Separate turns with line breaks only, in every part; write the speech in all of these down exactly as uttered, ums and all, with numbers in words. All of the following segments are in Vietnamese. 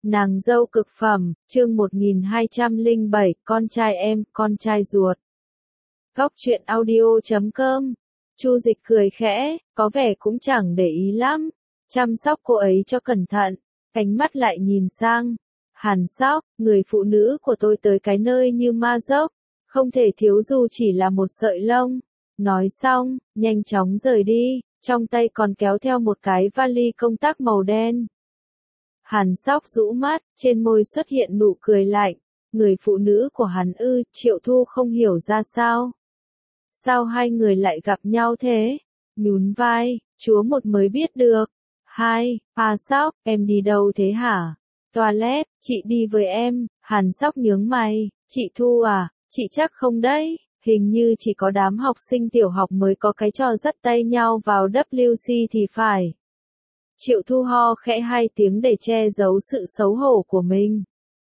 Nàng dâu cực phẩm, chương một nghìn hai trăm lẻ bảy, con trai em, con trai ruột. Góc truyện audio chấm com. Chu Dịch cười khẽ, có vẻ cũng chẳng để ý lắm. Chăm sóc cô ấy cho cẩn thận, ánh mắt lại nhìn sang. Hàn Sóc, người phụ nữ của tôi tới cái nơi như ma dốc, không thể thiếu dù chỉ là một sợi lông. Nói xong, nhanh chóng rời đi, trong tay còn kéo theo một cái vali công tác màu đen. Hàn Sóc rũ mắt, trên môi xuất hiện nụ cười lạnh. Người phụ nữ của hắn ư, Triệu Thu không hiểu ra sao. Sao hai người lại gặp nhau thế? Nhún vai, chúa một mới biết được. Hai, Hà Sóc, em đi đâu thế hả? Toilet, chị đi với em. Hàn Sóc nhướng mày, chị Thu à, chị chắc không đấy. Hình như chỉ có đám học sinh tiểu học mới có cái trò dắt tay nhau vào W C thì phải. Triệu Thu ho khẽ hai tiếng để che giấu sự xấu hổ của mình.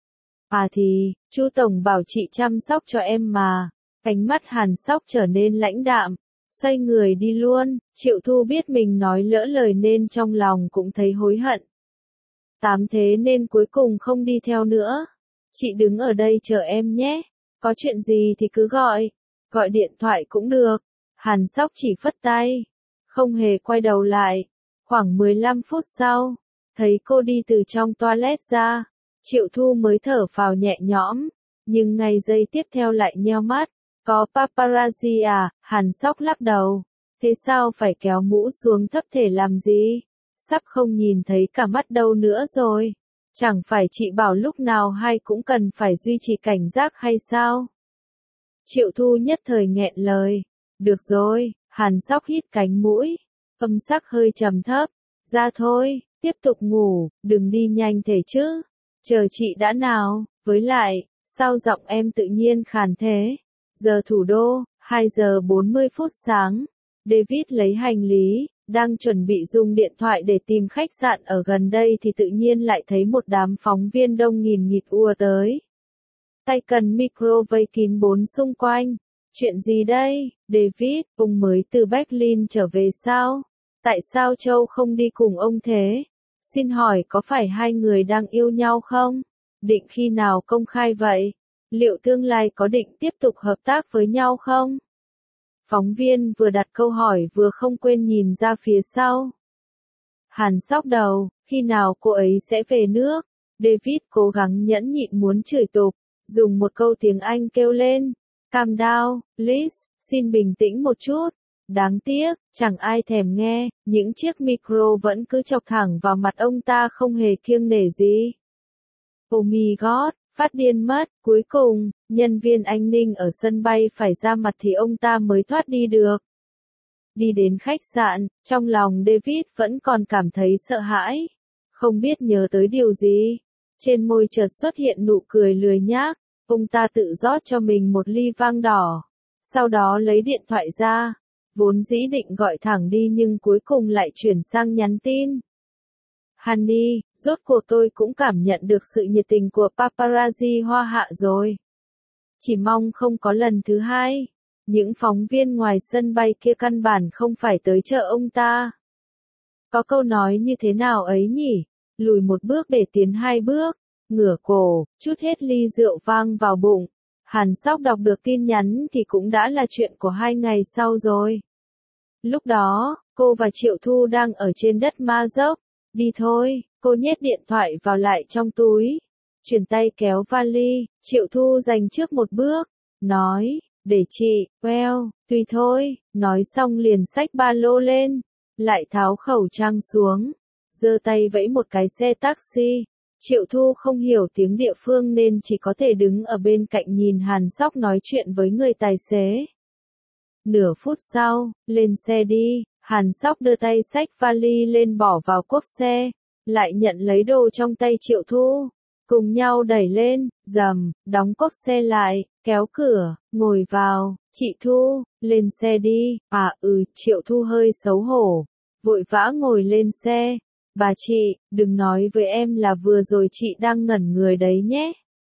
À thì, Chu Tổng bảo chị chăm sóc cho em mà. Ánh mắt Hàn Sóc trở nên lãnh đạm, xoay người đi luôn. Triệu Thu biết mình nói lỡ lời nên trong lòng cũng thấy hối hận. Tám thế nên cuối cùng không đi theo nữa. Chị đứng ở đây chờ em nhé. Có chuyện gì thì cứ gọi. Gọi điện thoại cũng được. Hàn Sóc chỉ phất tay, không hề quay đầu lại. Khoảng mười lăm phút sau, thấy cô đi từ trong toilet ra, Triệu Thu mới thở phào nhẹ nhõm, nhưng ngay giây tiếp theo lại nheo mắt. Có paparazzi à? Hàn Sóc lắc đầu. Thế sao phải kéo mũ xuống thấp thể làm gì? Sắp không nhìn thấy cả mắt đâu nữa rồi. Chẳng phải chị bảo lúc nào hay cũng cần phải duy trì cảnh giác hay sao? Triệu Thu nhất thời nghẹn lời. Được rồi, Hàn Sóc hít cánh mũi, âm sắc hơi trầm thấp. Ra thôi, tiếp tục ngủ, đừng đi nhanh thể chứ. Chờ chị đã nào, với lại, sao giọng em tự nhiên khàn thế? Giờ thủ đô, hai giờ bốn mươi phút sáng. David lấy hành lý, đang chuẩn bị dùng điện thoại để tìm khách sạn ở gần đây thì tự nhiên lại thấy một đám phóng viên đông nghìn nghịt ùa tới. Tay cần micro vây kín bốn xung quanh. Chuyện gì đây, David, ông mới từ Berlin trở về sao? Tại sao Châu không đi cùng ông thế? Xin hỏi có phải hai người đang yêu nhau không? Định khi nào công khai vậy? Liệu tương lai có định tiếp tục hợp tác với nhau không? Phóng viên vừa đặt câu hỏi vừa không quên nhìn ra phía sau. Hàn Sóc đầu, khi nào cô ấy sẽ về nước? David cố gắng nhẫn nhịn muốn chửi tục, dùng một câu tiếng Anh kêu lên. Calm down, please, xin bình tĩnh một chút. Đáng tiếc, chẳng ai thèm nghe, những chiếc micro vẫn cứ chọc thẳng vào mặt ông ta không hề kiêng nể gì. Oh my god, phát điên mất, cuối cùng, nhân viên an ninh ở sân bay phải ra mặt thì ông ta mới thoát đi được. Đi đến khách sạn, trong lòng David vẫn còn cảm thấy sợ hãi, không biết nhớ tới điều gì. Trên môi chợt xuất hiện nụ cười lười nhác, ông ta tự rót cho mình một ly vang đỏ, sau đó lấy điện thoại ra, vốn dĩ định gọi thẳng đi nhưng cuối cùng lại chuyển sang nhắn tin. Honey, rốt cuộc tôi cũng cảm nhận được sự nhiệt tình của paparazzi Hoa Hạ rồi. Chỉ mong không có lần thứ hai. Những phóng viên ngoài sân bay kia căn bản không phải tới chợ ông ta. Có câu nói như thế nào ấy nhỉ? Lùi một bước để tiến hai bước. Ngửa cổ, chút hết ly rượu vang vào bụng. Hàn Sóc đọc được tin nhắn thì cũng đã là chuyện của hai ngày sau rồi. Lúc đó, cô và Triệu Thu đang ở trên đất ma dốc. Đi thôi, cô nhét điện thoại vào lại trong túi. Chuyển tay kéo vali, Triệu Thu giành trước một bước. Nói, để chị, well, tùy thôi. Nói xong liền xách ba lô lên. Lại tháo khẩu trang xuống. Giơ tay vẫy một cái xe taxi. Triệu Thu không hiểu tiếng địa phương nên chỉ có thể đứng ở bên cạnh nhìn Hàn Sóc nói chuyện với người tài xế. Nửa phút sau, lên xe đi, Hàn Sóc đưa tay xách vali lên bỏ vào cốp xe, lại nhận lấy đồ trong tay Triệu Thu, cùng nhau đẩy lên, dầm, đóng cốp xe lại, kéo cửa, ngồi vào. Chị Thu, lên xe đi. À ừ, Triệu Thu hơi xấu hổ, vội vã ngồi lên xe. Bà chị, đừng nói với em là vừa rồi chị đang ngẩn người đấy nhé.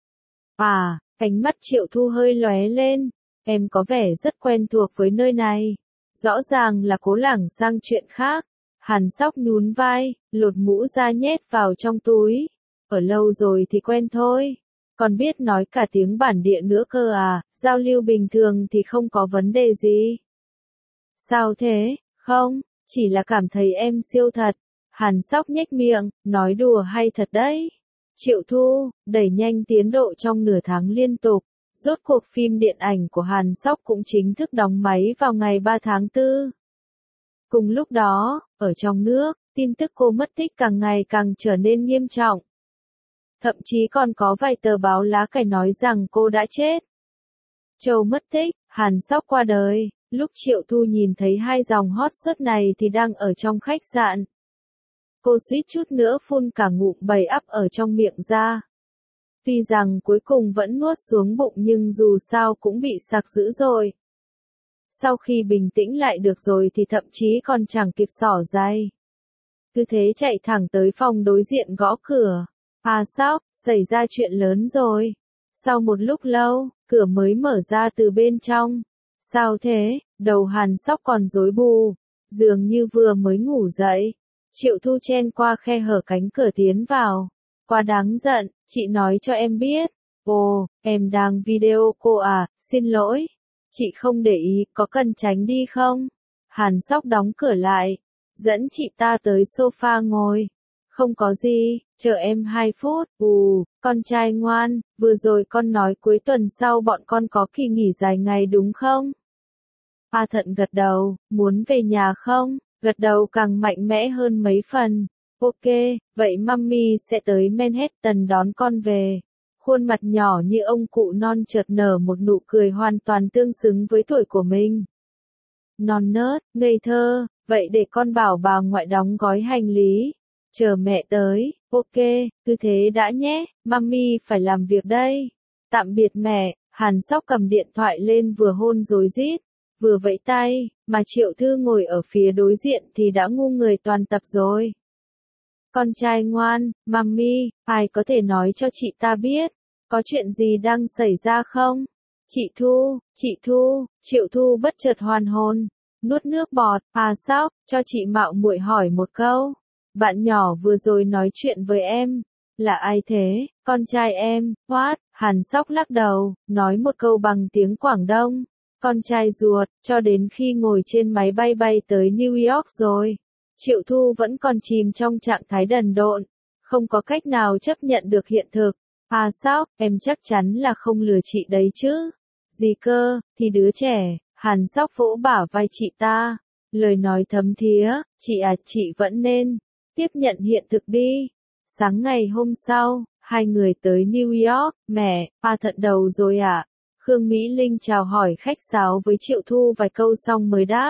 À, ánh mắt Triệu Thu hơi lóe lên. Em có vẻ rất quen thuộc với nơi này. Rõ ràng là cố lảng sang chuyện khác. Hàn Sóc nhún vai, lột mũ ra nhét vào trong túi. ở lâu rồi thì quen thôi. Còn biết nói cả tiếng bản địa nữa cơ à, giao lưu bình thường thì không có vấn đề gì. Sao thế, không, chỉ là cảm thấy em siêu thật. Hàn Sóc nhếch miệng, nói đùa hay thật đấy. Triệu Thu, đẩy nhanh tiến độ trong nửa tháng liên tục. Rốt cuộc phim điện ảnh của Hàn Sóc cũng chính thức đóng máy vào ngày ba tháng tư. Cùng lúc đó, ở trong nước, tin tức cô mất tích càng ngày càng trở nên nghiêm trọng. Thậm chí còn có vài tờ báo lá cải nói rằng cô đã chết. Châu mất tích, Hàn Sóc qua đời. Lúc Triệu Thu nhìn thấy hai dòng hot search này thì đang ở trong khách sạn. Cô suýt chút nữa phun cả ngụm bầy ắp ở trong miệng ra. Tuy rằng cuối cùng vẫn nuốt xuống bụng nhưng dù sao cũng bị sặc dữ rồi. Sau khi bình tĩnh lại được rồi thì thậm chí còn chẳng kịp xỏ giày. Cứ thế chạy thẳng tới phòng đối diện gõ cửa. À Sóc, xảy ra chuyện lớn rồi. Sau một lúc lâu, cửa mới mở ra từ bên trong. Sao thế, đầu Hàn Sóc còn rối bù, dường như vừa mới ngủ dậy. Triệu Thu chen qua khe hở cánh cửa tiến vào. Quá đáng giận, chị nói cho em biết. Ồ, em đang video cô à, xin lỗi. Chị không để ý, có cần tránh đi không? Hàn Sóc đóng cửa lại, dẫn chị ta tới sofa ngồi. Không có gì, chờ em hai phút. Ù, con trai ngoan, vừa rồi con nói cuối tuần sau bọn con có kỳ nghỉ dài ngày đúng không? A Thận gật đầu, muốn về nhà không? Gật đầu càng mạnh mẽ hơn mấy phần. Ok, vậy mummy sẽ tới Manhattan đón con về. Khuôn mặt nhỏ như ông cụ non chợt nở một nụ cười hoàn toàn tương xứng với tuổi của mình. Non nớt, ngây thơ, vậy để con bảo bà ngoại đóng gói hành lý. Chờ mẹ tới, ok, cứ thế đã nhé, mummy phải làm việc đây. Tạm biệt mẹ, Hàn Sóc cầm điện thoại lên vừa hôn rối rít, vừa vẫy tay, mà Triệu Thư ngồi ở phía đối diện thì đã ngu người toàn tập rồi. Con trai ngoan, mummy, ai có thể nói cho chị ta biết, có chuyện gì đang xảy ra không? Chị Thu, chị Thu, Triệu Thu bất chợt hoàn hồn, nuốt nước bọt, à Sóc, cho chị mạo muội hỏi một câu. Bạn nhỏ vừa rồi nói chuyện với em, là ai thế? Con trai em, what? Hàn Sóc lắc đầu, nói một câu bằng tiếng Quảng Đông. Con trai ruột, cho đến khi ngồi trên máy bay bay tới New York rồi. Triệu Thu vẫn còn chìm trong trạng thái đần độn, không có cách nào chấp nhận được hiện thực. À Sóc, em chắc chắn là không lừa chị đấy chứ? Gì cơ, thì đứa trẻ, Hàn Sóc vỗ bả vai chị ta. Lời nói thấm thía, chị à, chị vẫn nên tiếp nhận hiện thực đi. Sáng ngày hôm sau, hai người tới New York. Mẹ, A Thận đầu rồi ạ. À? Khương Mỹ Linh chào hỏi khách sáo với Triệu Thu vài câu xong mới đáp.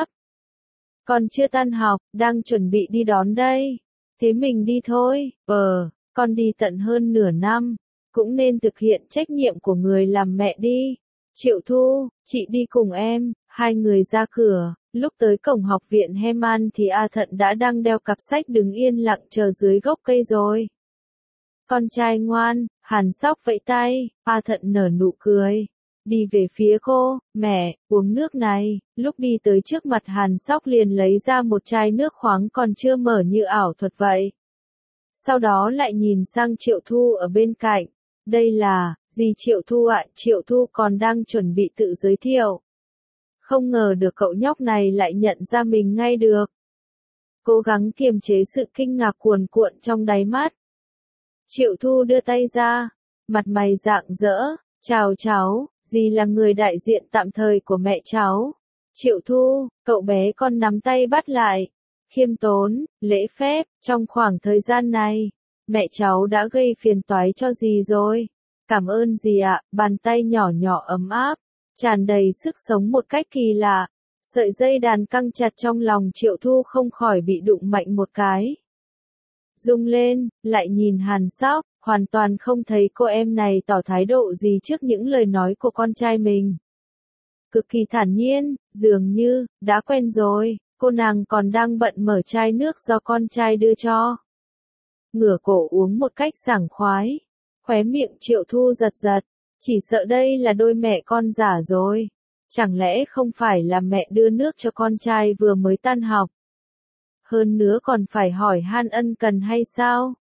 Con chưa tan học, đang chuẩn bị đi đón đây. Thế mình đi thôi. Ờ, con đi tận hơn nửa năm, cũng nên thực hiện trách nhiệm của người làm mẹ đi. Triệu Thu, chị đi cùng em. Hai người ra cửa, lúc tới cổng học viện Heman thì A Thận đã đang đeo cặp sách đứng yên lặng chờ dưới gốc cây rồi. Con trai ngoan, Hàn Sóc vẫy tay, A Thận nở nụ cười. Đi về phía cô, mẹ, uống nước này. Lúc đi tới trước mặt Hàn Sóc liền lấy ra một chai nước khoáng còn chưa mở như ảo thuật vậy. Sau đó lại nhìn sang Triệu Thu ở bên cạnh. Đây là, gì Triệu Thu ạ? À? Triệu Thu còn đang chuẩn bị tự giới thiệu. Không ngờ được cậu nhóc này lại nhận ra mình ngay được. Cố gắng kiềm chế sự kinh ngạc cuồn cuộn trong đáy mắt. Triệu Thu đưa tay ra, mặt mày rạng rỡ, chào cháu, dì là người đại diện tạm thời của mẹ cháu. Triệu Thu, cậu bé con nắm tay bắt lại, khiêm tốn, lễ phép, trong khoảng thời gian này, mẹ cháu đã gây phiền toái cho dì rồi. Cảm ơn dì ạ, bàn tay nhỏ nhỏ ấm áp, tràn đầy sức sống một cách kỳ lạ. Sợi dây đàn căng chặt trong lòng Triệu Thu không khỏi bị đụng mạnh một cái. Rung lên, lại nhìn Hàn Sóc, hoàn toàn không thấy cô em này tỏ thái độ gì trước những lời nói của con trai mình. Cực kỳ thản nhiên, dường như, đã quen rồi, cô nàng còn đang bận mở chai nước do con trai đưa cho. Ngửa cổ uống một cách sảng khoái, khóe miệng Triệu Thu giật giật, chỉ sợ đây là đôi mẹ con giả rồi. Chẳng lẽ không phải là mẹ đưa nước cho con trai vừa mới tan học? Hơn nữa còn phải hỏi han ân cần hay sao?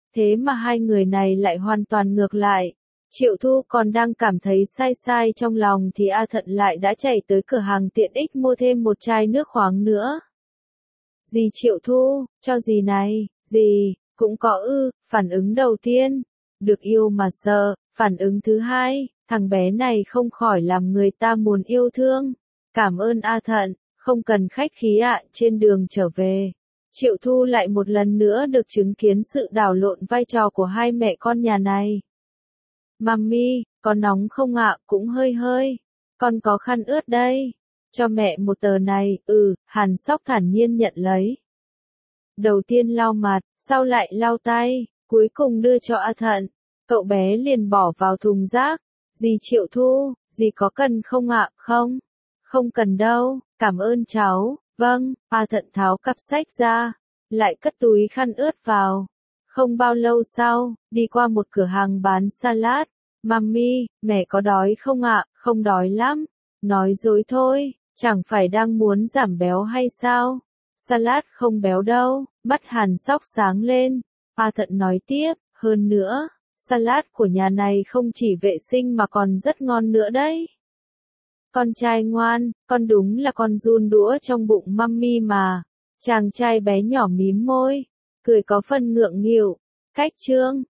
Thế mà hai người này lại hoàn toàn ngược lại. Triệu Thu còn đang cảm thấy sai sai trong lòng thì A Thận lại đã chạy tới cửa hàng tiện ích mua thêm một chai nước khoáng nữa. Dì Triệu Thu, cho dì này, dì, cũng có ư, phản ứng đầu tiên. Được yêu mà sợ, phản ứng thứ hai, thằng bé này không khỏi làm người ta muốn yêu thương. Cảm ơn A Thận, không cần khách khí ạ, trên đường trở về. Triệu Thu lại một lần nữa được chứng kiến sự đảo lộn vai trò của hai mẹ con nhà này. Mami, có nóng không ạ? Cũng hơi hơi. Con có khăn ướt đây. Cho mẹ một tờ này, ừ, Hàn Sóc thản nhiên nhận lấy. Đầu tiên lau mặt, sau lại lau tay, cuối cùng đưa cho A Thận. Cậu bé liền bỏ vào thùng rác. Dì Triệu Thu, dì có cần không ạ? Không. Không cần đâu, cảm ơn cháu. Vâng, A Thận tháo cặp sách ra, lại cất túi khăn ướt vào. Không bao lâu sau, đi qua một cửa hàng bán salad. Mami, mẹ có đói không ạ? Không đói lắm. Nói dối thôi, chẳng phải đang muốn giảm béo hay sao? Salad không béo đâu, mắt Hàn Sóc sáng lên. A Thận nói tiếp, hơn nữa, salad của nhà này không chỉ vệ sinh mà còn rất ngon nữa đấy. Con trai ngoan, con đúng là con giun đũa trong bụng mami mà. Chàng trai bé nhỏ mím môi, cười có phần ngượng nghịu. Cách chương